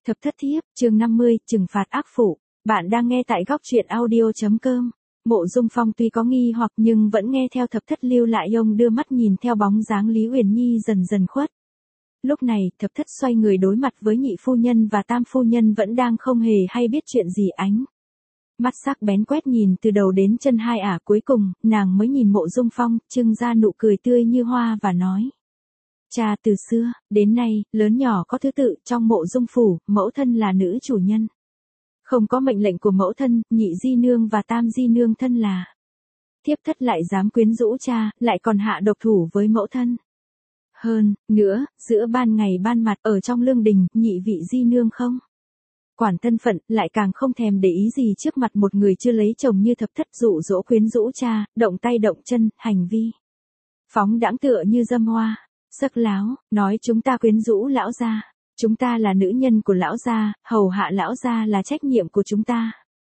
Thập thất thiếp, chương 50, trừng phạt ác phụ. Bạn đang nghe tại góc truyện audio.com. Mộ Dung Phong tuy có nghi hoặc nhưng vẫn nghe theo thập thất lưu lại ông đưa mắt nhìn theo bóng dáng Lý Uyển Nhi dần dần khuất. Lúc này, thập thất xoay người đối mặt với nhị phu nhân và tam phu nhân vẫn đang không hề hay biết chuyện gì ánh. Mắt sắc bén quét nhìn từ đầu đến chân hai ả cuối cùng, nàng mới nhìn Mộ Dung Phong, trưng ra nụ cười tươi như hoa và nói. Cha từ xưa, đến nay, lớn nhỏ có thứ tự trong Mộ Dung phủ, mẫu thân là nữ chủ nhân. Không có mệnh lệnh của mẫu thân, nhị di nương và tam di nương thân là. Thiếp thất lại dám quyến rũ cha, lại còn hạ độc thủ với mẫu thân. Hơn, nữa, giữa ban ngày ban mặt ở trong lương đình, nhị vị di nương không quản thân phận, lại càng không thèm để ý gì trước mặt một người chưa lấy chồng như thập thất dụ dỗ quyến rũ cha, động tay động chân, hành vi phóng đãng tựa như dâm hoa, sắc láo, nói chúng ta quyến rũ lão gia, chúng ta là nữ nhân của lão gia, hầu hạ lão gia là trách nhiệm của chúng ta.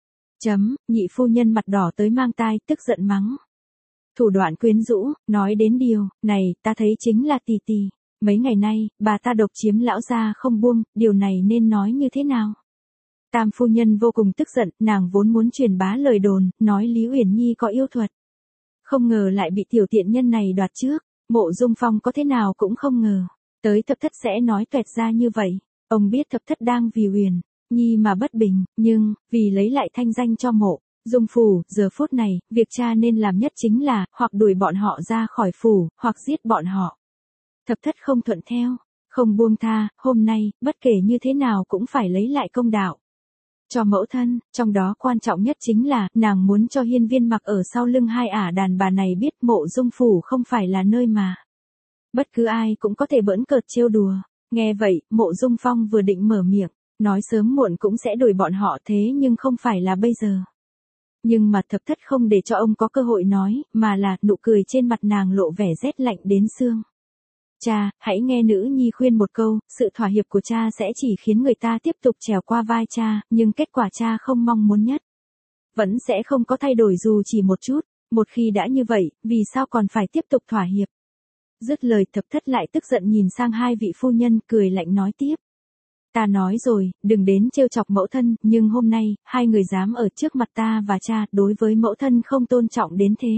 Nhị phu nhân mặt đỏ tới mang tai, tức giận mắng. Thủ đoạn quyến rũ, nói đến điều này, ta thấy chính là tì tì. Mấy ngày nay, bà ta độc chiếm lão gia không buông, điều này nên nói như thế nào? Tam phu nhân vô cùng tức giận, nàng vốn muốn truyền bá lời đồn, nói Lý Uyển Nhi có yêu thuật. Không ngờ lại bị tiểu tiện nhân này đoạt trước, Mộ Dung Phong có thế nào cũng không ngờ. Tới thập thất sẽ nói tuẹt ra như vậy, ông biết thập thất đang vì Uyển Nhi mà bất bình, nhưng, vì lấy lại thanh danh cho Mộ Dung phủ, giờ phút này, việc cha nên làm nhất chính là, hoặc đuổi bọn họ ra khỏi phủ, hoặc giết bọn họ. Thập thất không thuận theo, không buông tha, hôm nay, bất kể như thế nào cũng phải lấy lại công đạo. Cho mẫu thân, trong đó quan trọng nhất chính là, nàng muốn cho hiên viên mặc ở sau lưng hai ả đàn bà này biết Mộ Dung phủ không phải là nơi mà bất cứ ai cũng có thể bỡn cợt trêu đùa. Nghe vậy, Mộ Dung Phong vừa định mở miệng, nói sớm muộn cũng sẽ đuổi bọn họ thế nhưng không phải là bây giờ. Nhưng mà thập thất không để cho ông có cơ hội nói, mà là, nụ cười trên mặt nàng lộ vẻ rét lạnh đến xương. Cha, hãy nghe nữ nhi khuyên một câu, sự thỏa hiệp của cha sẽ chỉ khiến người ta tiếp tục trèo qua vai cha, nhưng kết quả cha không mong muốn nhất vẫn sẽ không có thay đổi dù chỉ một chút. Một khi đã như vậy, vì sao còn phải tiếp tục thỏa hiệp? Dứt lời thập thất lại tức giận nhìn sang hai vị phu nhân, cười lạnh nói tiếp. Ta nói rồi, đừng đến trêu chọc mẫu thân, nhưng hôm nay, hai người dám ở trước mặt ta và cha, đối với mẫu thân không tôn trọng đến thế.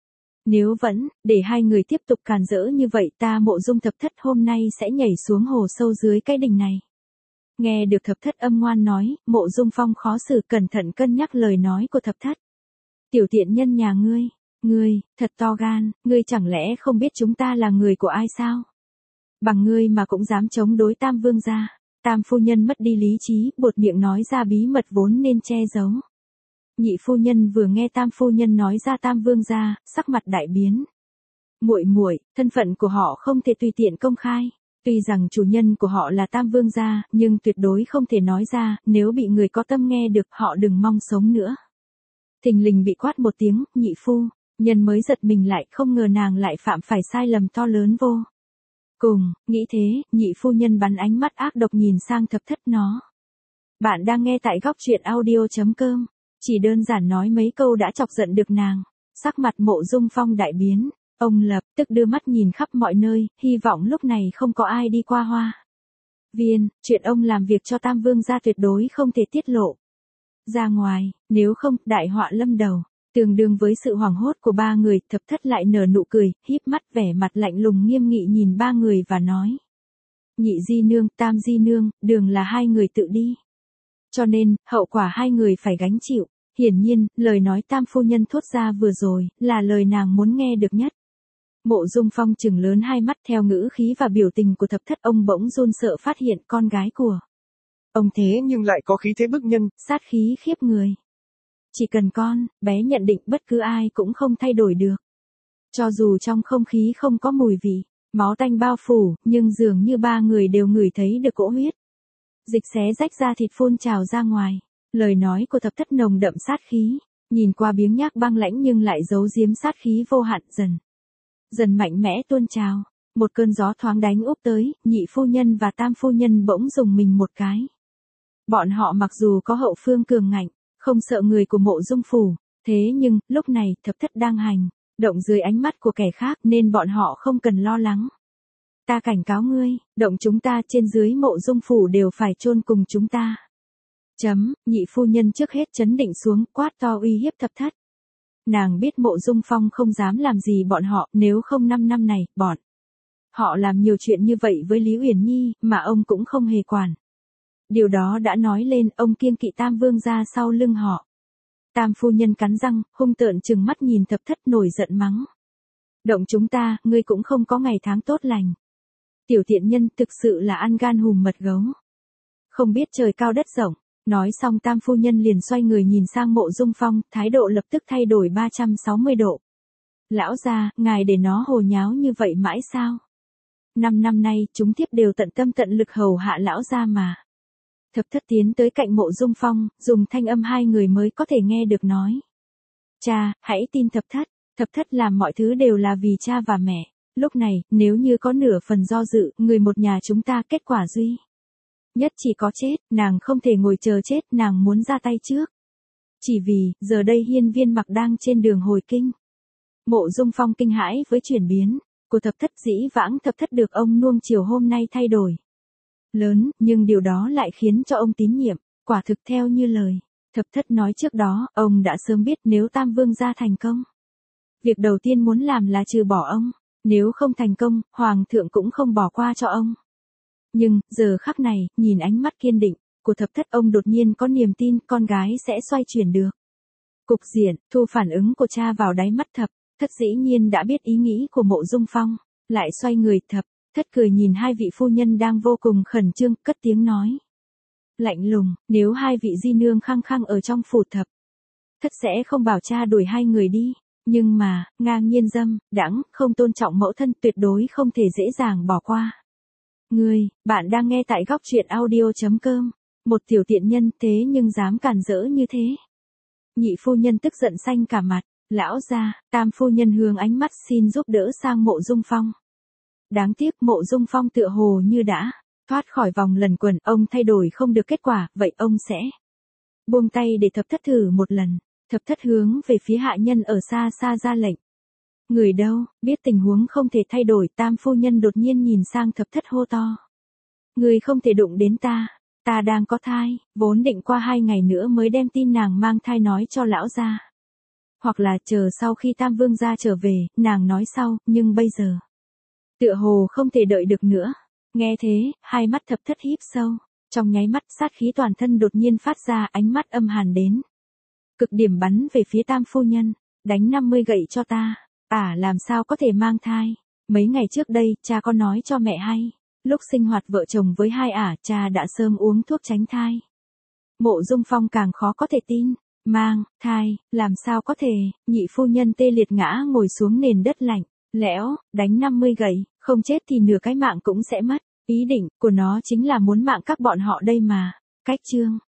Nếu vẫn, để hai người tiếp tục càn rỡ như vậy, ta Mộ Dung thập thất hôm nay sẽ nhảy xuống hồ sâu dưới cái đình này. Nghe được thập thất âm ngoan nói, Mộ Dung Phong khó xử cẩn thận cân nhắc lời nói của thập thất. Tiểu tiện nhân nhà ngươi, thật to gan, ngươi chẳng lẽ không biết chúng ta là người của ai sao? Bằng ngươi mà cũng dám chống đối Tam vương gia. Tam phu nhân mất đi lý trí, buột miệng nói ra bí mật vốn nên che giấu. Nhị phu nhân vừa nghe tam phu nhân nói ra Tam vương gia, sắc mặt đại biến. Muội, thân phận của họ không thể tùy tiện công khai. Tuy rằng chủ nhân của họ là Tam vương gia, nhưng tuyệt đối không thể nói ra, nếu bị người có tâm nghe được, họ đừng mong sống nữa. Thình lình bị quát một tiếng, nhị phu nhân mới giật mình lại, không ngờ nàng lại phạm phải sai lầm to lớn vô cùng. Nghĩ thế, nhị phu nhân bắn ánh mắt ác độc nhìn sang thập thất nó. Bạn đang nghe tại góc truyện audio.com. Chỉ đơn giản nói mấy câu đã chọc giận được nàng. Sắc mặt Mộ Dung Phong đại biến. Ông lập tức đưa mắt nhìn khắp mọi nơi, hy vọng lúc này không có ai đi qua hoa viên. Chuyện ông làm việc cho Tam vương gia tuyệt đối không thể tiết lộ ra ngoài, nếu không, đại họa lâm đầu. Tương đương với sự hoảng hốt của ba người, thập thất lại nở nụ cười, híp mắt vẻ mặt lạnh lùng nghiêm nghị nhìn ba người và nói. Nhị di nương, tam di nương, đường là hai người tự đi. Cho nên, hậu quả hai người phải gánh chịu. Hiển nhiên, lời nói tam phu nhân thốt ra vừa rồi, là lời nàng muốn nghe được nhất. Mộ Dung Phong trừng lớn hai mắt theo ngữ khí và biểu tình của thập thất, ông bỗng run sợ phát hiện con gái của ông thế nhưng lại có khí thế bức nhân, sát khí khiếp người. Chỉ cần con bé nhận định bất cứ ai cũng không thay đổi được. Cho dù trong không khí không có mùi vị, máu tanh bao phủ, nhưng dường như ba người đều ngửi thấy được cỗ huyết. Dịch xé rách ra thịt phun trào ra ngoài. Lời nói của thập thất nồng đậm sát khí, nhìn qua biếng nhác băng lãnh nhưng lại giấu giếm sát khí vô hạn dần mạnh mẽ tuôn trào. Một cơn gió thoáng đánh úp tới, nhị phu nhân và tam phu nhân bỗng dùng mình một cái. Bọn họ mặc dù có hậu phương cường ngạnh, không sợ người của Mộ Dung phủ, thế nhưng, lúc này, thập thất đang hành động dưới ánh mắt của kẻ khác nên bọn họ không cần lo lắng. Ta cảnh cáo ngươi, động chúng ta trên dưới Mộ Dung phủ đều phải chôn cùng chúng ta. Nhị phu nhân trước hết trấn định xuống, quát to uy hiếp Thập Thất. Nàng biết Mộ Dung Phong không dám làm gì bọn họ, nếu không 5 năm này, bọn họ làm nhiều chuyện như vậy với Lý Uyển Nhi, mà ông cũng không hề quản. Điều đó đã nói lên ông kiêng kỵ Tam Vương gia sau lưng họ. Tam phu nhân cắn răng, hung tợn trừng mắt nhìn Thập Thất nổi giận mắng. Động chúng ta, ngươi cũng không có ngày tháng tốt lành. Tiểu tiện nhân thực sự là ăn gan hùm mật gấu. Không biết trời cao đất rộng. Nói xong Tam phu nhân liền xoay người nhìn sang Mộ Dung Phong, thái độ lập tức thay đổi 360 độ. Lão gia, ngài để nó hồ nháo như vậy mãi sao? 5 năm nay, chúng thiếp đều tận tâm tận lực hầu hạ lão gia mà. Thập Thất tiến tới cạnh Mộ Dung Phong, dùng thanh âm hai người mới có thể nghe được nói. Cha, hãy tin Thập Thất. Thập Thất làm mọi thứ đều là vì cha và mẹ. Lúc này, nếu như có nửa phần do dự, người một nhà chúng ta kết quả duy nhất chỉ có chết, nàng không thể ngồi chờ chết, nàng muốn ra tay trước. Chỉ vì, giờ đây Hiên Viên Mặc đang trên đường hồi kinh. Mộ Dung Phong kinh hãi với chuyển biến của Thập Thất, dĩ vãng Thập Thất được ông nuông chiều hôm nay thay đổi lớn, nhưng điều đó lại khiến cho ông tín nhiệm, quả thực theo như lời Thập Thất nói trước đó, ông đã sớm biết nếu Tam Vương gia thành công. Việc đầu tiên muốn làm là trừ bỏ ông, nếu không thành công, Hoàng thượng cũng không bỏ qua cho ông. Nhưng, giờ khắc này, nhìn ánh mắt kiên định của Thập Thất, ông đột nhiên có niềm tin con gái sẽ xoay chuyển được cục diện. Thu phản ứng của cha vào đáy mắt Thập Thất dĩ nhiên đã biết ý nghĩ của Mộ Dung Phong, lại xoay người. Thập Thất cười nhìn hai vị phu nhân đang vô cùng khẩn trương, cất tiếng nói. Lạnh lùng, nếu hai vị di nương khăng khăng ở trong phủ Thập Thất sẽ không bảo cha đuổi hai người đi, nhưng mà, ngang nhiên dâm, đãng, không tôn trọng mẫu thân tuyệt đối không thể dễ dàng bỏ qua. Bạn đang nghe tại góc truyện audio.com, một tiểu tiện nhân thế nhưng dám cản rỡ như thế. Nhị phu nhân tức giận xanh cả mặt, lão gia, Tam phu nhân hướng ánh mắt xin giúp đỡ sang Mộ Dung Phong. Đáng tiếc Mộ Dung Phong tựa hồ như đã thoát khỏi vòng luẩn quẩn, ông thay đổi không được kết quả, vậy ông sẽ buông tay để Thập Thất thử một lần. Thập Thất hướng về phía hạ nhân ở xa xa ra lệnh. Người đâu, biết tình huống không thể thay đổi, Tam phu nhân đột nhiên nhìn sang Thập Thất hô to. Người không thể đụng đến ta, ta đang có thai, vốn định qua 2 ngày nữa mới đem tin nàng mang thai nói cho lão gia. Hoặc là chờ sau khi Tam Vương gia trở về, nàng nói sau, nhưng bây giờ tựa hồ không thể đợi được nữa. Nghe thế, hai mắt Thập Thất híp sâu, trong nháy mắt sát khí toàn thân đột nhiên phát ra, ánh mắt âm hàn đến cực điểm bắn về phía Tam phu nhân. Đánh 50 gậy cho ta. Làm sao có thể mang thai? Mấy ngày trước đây, cha có nói cho mẹ hay. Lúc sinh hoạt vợ chồng với hai cha đã sớm uống thuốc tránh thai. Mộ Dung Phong càng khó có thể tin. Mang thai, làm sao có thể? Nhị phu nhân tê liệt ngã ngồi xuống nền đất lạnh lẽo, đánh 50 gậy, không chết thì nửa cái mạng cũng sẽ mất. Ý định của nó chính là muốn mạng các bọn họ đây mà. Cách chương